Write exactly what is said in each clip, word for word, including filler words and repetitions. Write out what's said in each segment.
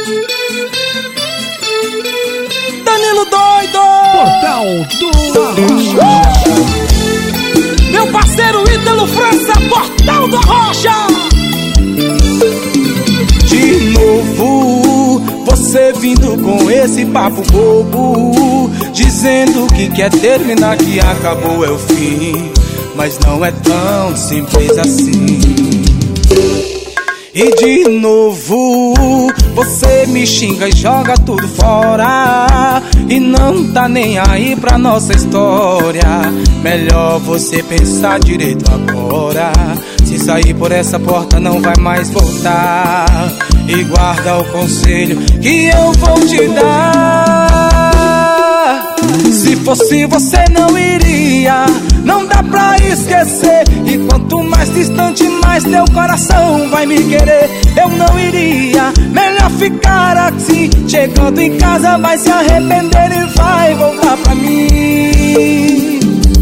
Danilo Doido, Portal do Arrocha. Meu parceiro Ítalo França, Portal do Arrocha. De novo, você vindo com esse papo bobo, dizendo que quer terminar, que acabou é o fim. Mas não é tão simples assim. E de novo, você me xinga e joga tudo fora, e não tá nem aí pra nossa história. Melhor você pensar direito agora. Se sair por essa porta não vai mais voltar. E guarda o conselho que eu vou te dar. Se fosse você não iria, não dá pra esquecer. E quanto mais distante, mais teu coração vai me querer. Eu não iria, melhor ficar assim. Chegando em casa vai se arrepender e vai voltar pra mim.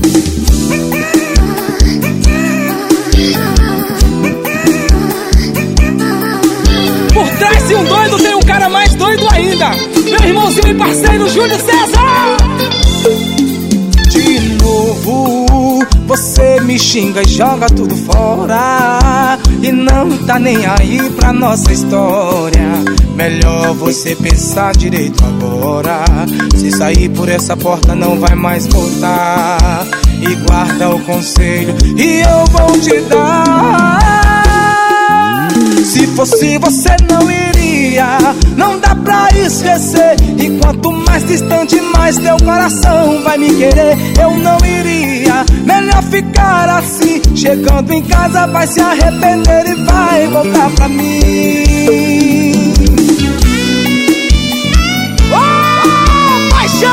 Por trás de um doido tem um cara mais doido ainda. Meu irmãozinho e parceiro Júlio César. De novo, você me xinga e joga tudo fora, e não tá nem aí pra nossa história. Melhor você pensar direito agora. Se sair por essa porta não vai mais voltar. E guarda o conselho e eu vou te dar. Se fosse você não iria, não dá pra esquecer. E quanto mais distante, mais teu coração vai me querer. Eu não iria, melhor ficar assim. Chegando em casa vai se arrepender e vai voltar pra mim. Oh, paixão!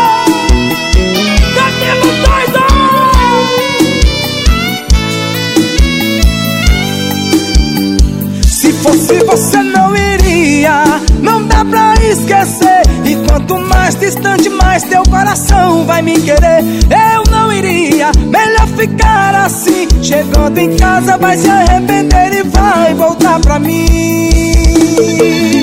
Danilo Doido! Se fosse você não iria, não dá pra esquecer. E quanto mais distante, mais teu coração vai me querer. Eu não iria, melhor ficar assim. Chegando em casa vai se arrepender e vai voltar pra mim.